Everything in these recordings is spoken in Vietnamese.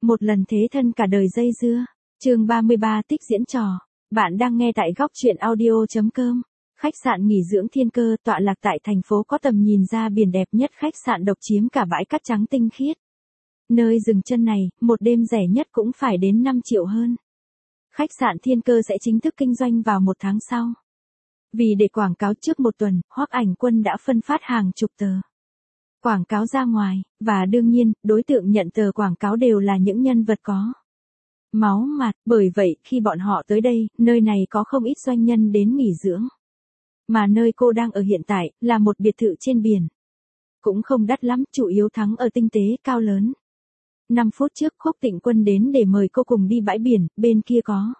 Một lần thế thân cả đời dây dưa. Chương 33 tích diễn trò. Bạn đang nghe tại góc truyện audio.com. Khách sạn nghỉ dưỡng Thiên Cơ tọa lạc tại thành phố có tầm nhìn ra biển đẹp nhất, khách sạn độc chiếm cả bãi cát trắng tinh khiết. Nơi dừng chân này, một đêm rẻ nhất cũng phải đến 5 triệu hơn. Khách sạn Thiên Cơ sẽ chính thức kinh doanh vào 1 tháng sau. Vì để quảng cáo trước 1 tuần, Hoắc Ảnh Quân đã phân phát hàng chục tờ quảng cáo ra ngoài, và đương nhiên, đối tượng nhận tờ quảng cáo đều là những nhân vật có máu mặt, bởi vậy khi bọn họ tới đây, nơi này có không ít doanh nhân đến nghỉ dưỡng. Mà nơi cô đang ở hiện tại, là một biệt thự trên biển. Cũng không đắt lắm, chủ yếu thắng ở tinh tế cao lớn. 5 phút trước Khúc Tịnh Quân đến để mời cô cùng đi bãi biển, bên kia có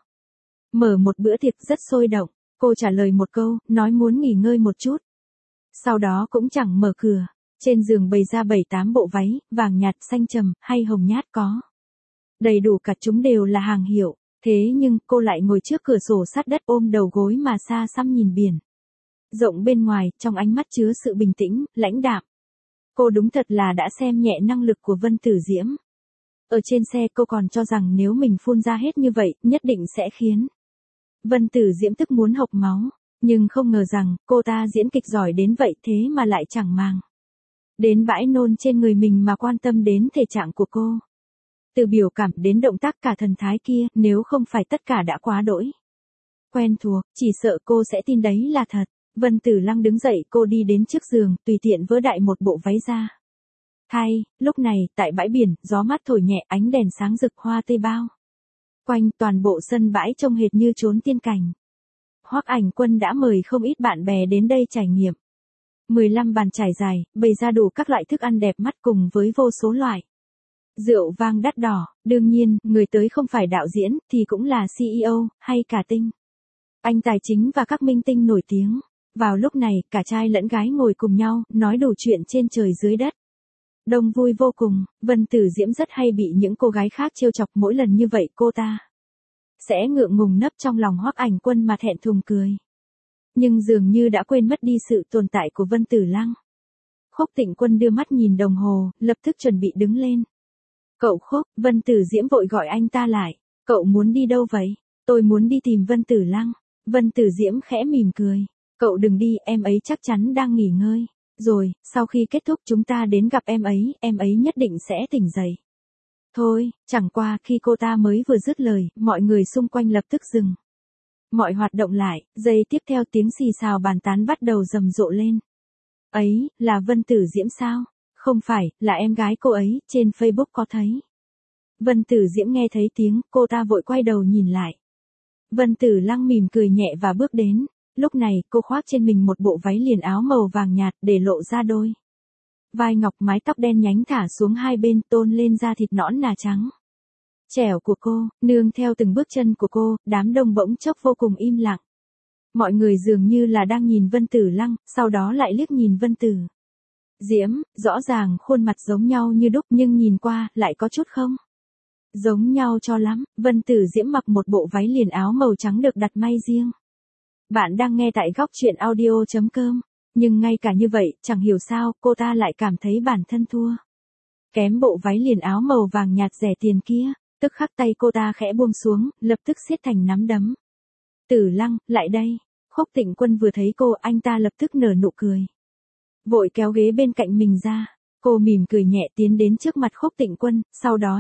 mở một bữa tiệc rất sôi động. Cô trả lời một câu, nói muốn nghỉ ngơi một chút. Sau đó cũng chẳng mở cửa. Trên giường bày ra 7-8 bộ váy, vàng nhạt, xanh trầm, hay hồng nhát có. Đầy đủ cả, chúng đều là hàng hiệu. Thế nhưng cô lại ngồi trước cửa sổ sát đất ôm đầu gối mà xa xăm nhìn biển rộng bên ngoài, trong ánh mắt chứa sự bình tĩnh, lãnh đạm. Cô đúng thật là đã xem nhẹ năng lực của Vân Tử Diễm. Ở trên xe cô còn cho rằng nếu mình phun ra hết như vậy, nhất định sẽ khiến Vân Tử Diễm tức muốn hộc máu. Nhưng không ngờ rằng, cô ta diễn kịch giỏi đến vậy thế mà lại chẳng màng đến bãi nôn trên người mình mà quan tâm đến thể trạng của cô. Từ biểu cảm đến động tác cả thần thái kia, nếu không phải tất cả đã quá đỗi quen thuộc, chỉ sợ cô sẽ tin đấy là thật. Vân Tử Lăng đứng dậy, cô đi đến trước giường, tùy tiện vớ đại một bộ váy ra thay. Lúc này, tại bãi biển, gió mát thổi nhẹ, ánh đèn sáng rực, hoa tươi bao quanh, toàn bộ sân bãi trông hệt như chốn tiên cảnh. Hoắc Ảnh Quân đã mời không ít bạn bè đến đây trải nghiệm. 15 bàn trải dài, bày ra đủ các loại thức ăn đẹp mắt cùng với vô số loại rượu vang đắt đỏ. Đương nhiên, người tới không phải đạo diễn, thì cũng là CEO, hay cả tinh anh tài chính và các minh tinh nổi tiếng. Vào lúc này, cả trai lẫn gái ngồi cùng nhau, nói đủ chuyện trên trời dưới đất. Đông vui vô cùng. Vân Tử Diễm rất hay bị những cô gái khác trêu chọc, mỗi lần như vậy cô ta sẽ ngượng ngùng nấp trong lòng Hoắc Ảnh Quân mà thẹn thùng cười. Nhưng dường như đã quên mất đi sự tồn tại của Vân Tử Lăng. Khúc Tịnh Quân đưa mắt nhìn đồng hồ, lập tức chuẩn bị đứng lên. Cậu Khúc, Vân Tử Diễm vội gọi anh ta lại. Cậu muốn đi đâu vậy? Tôi muốn đi tìm Vân Tử Lăng. Vân Tử Diễm khẽ mỉm cười. Cậu đừng đi, em ấy chắc chắn đang nghỉ ngơi. Rồi, sau khi kết thúc chúng ta đến gặp em ấy nhất định sẽ tỉnh dậy. Thôi, chẳng qua khi cô ta mới vừa dứt lời, mọi người xung quanh lập tức dừng mọi hoạt động lại, giây tiếp theo tiếng xì xào bàn tán bắt đầu rầm rộ lên. Ấy, là Vân Tử Diễm sao? Không phải, là em gái cô ấy, trên Facebook có thấy. Vân Tử Diễm nghe thấy tiếng, cô ta vội quay đầu nhìn lại. Vân Tử Lăng mỉm cười nhẹ và bước đến. Lúc này, cô khoác trên mình một bộ váy liền áo màu vàng nhạt để lộ ra đôi vai ngọc, mái tóc đen nhánh thả xuống hai bên, tôn lên da thịt nõn nà trắng trẻo của cô. Nương theo từng bước chân của cô, đám đông bỗng chốc vô cùng im lặng. Mọi người dường như là đang nhìn Vân Tử Lăng, sau đó lại liếc nhìn Vân Tử Diễm. Rõ ràng khuôn mặt giống nhau như đúc, nhưng nhìn qua, lại có chút không giống nhau cho lắm. Vân Tử Diễm mặc một bộ váy liền áo màu trắng được đặt may riêng. Bạn đang nghe tại góc truyện audio.com. Nhưng ngay cả như vậy, chẳng hiểu sao, cô ta lại cảm thấy bản thân thua kém bộ váy liền áo màu vàng nhạt rẻ tiền kia. Tức khắc tay cô ta khẽ buông xuống, lập tức siết thành nắm đấm. Tử Lăng, lại đây. Khúc Tịnh Quân vừa thấy cô, anh ta lập tức nở nụ cười. Vội kéo ghế bên cạnh mình ra. Cô mỉm cười nhẹ tiến đến trước mặt Khúc Tịnh Quân, sau đó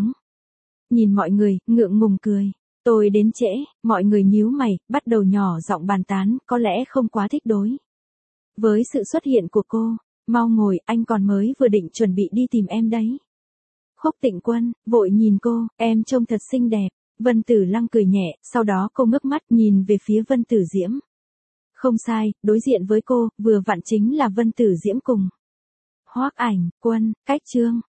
nhìn mọi người, ngượng ngùng cười. Tôi đến trễ. Mọi người nhíu mày, bắt đầu nhỏ giọng bàn tán, có lẽ không quá thích đối với sự xuất hiện của cô. Mau ngồi, anh còn mới vừa định chuẩn bị đi tìm em đấy. Khúc Tịnh Quân vội nhìn cô, em trông thật xinh đẹp. Vân Tử Lăng cười nhẹ, sau đó cô ngước mắt nhìn về phía Vân Tử Diễm. Không sai, đối diện với cô, vừa vặn chính là Vân Tử Diễm cùng Hoắc Ảnh Quân. Cách chương